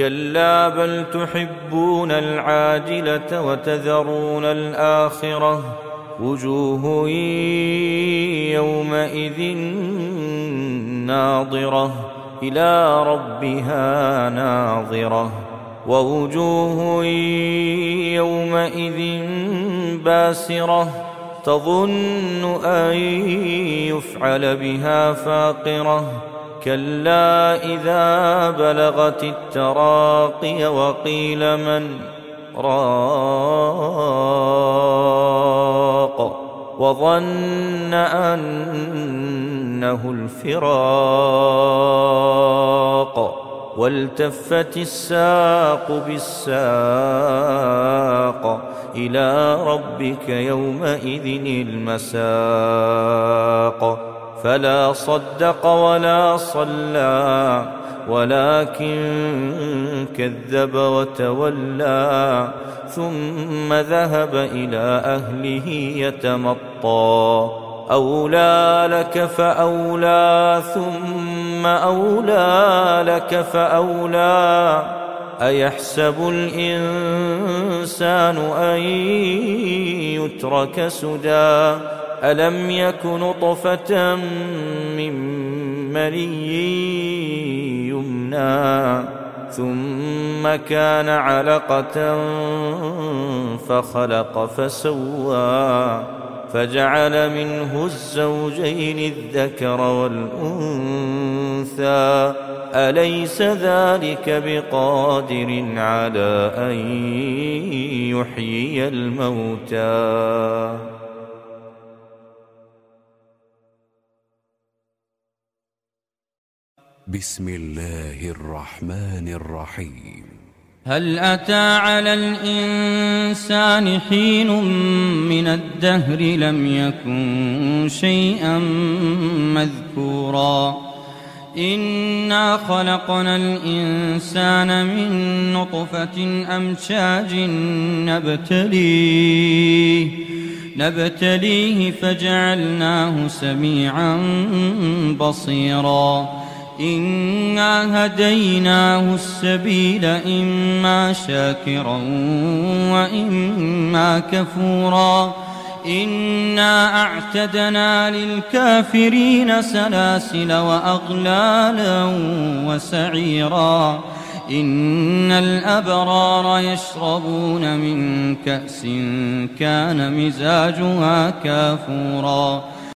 كلا بل تحبون العاجلة وتذرون الآخرة وجوه يومئذ ناظرة إلى ربها ناظرة ووجوه يومئذ باسرة تظن أن يفعل بها فاقرة كلا إذا بلغت التراقي وقيل من راق وظن أنه الفراق والتفت الساق بالساق إلى ربك يومئذ المساق فلا صدق ولا صلى ولكن كذب وتولى ثم ذهب إلى أهله يتمطى أولى لك فأولى ثم أولى لك فأولى أيحسب الإنسان أن يترك سدى ألم يك نطفة من مني يمنى ثم كان علقة فخلق فسوى فجعل منه الزوجين الذكر والأنثى أليس ذلك بقادر على أن يحيي الموتى بسم الله الرحمن الرحيم هل أتى على الإنسان حين من الدهر لم يكن شيئا مذكورا إنا خلقنا الإنسان من نطفة أمشاج نبتليه فجعلناه سميعا بصيرا إنا هديناه السبيل إما شاكرا وإما كفورا إنا أعتدنا للكافرين سلاسل وأغلالا وسعيرا إن الأبرار يشربون من كأس كان مزاجها كافورا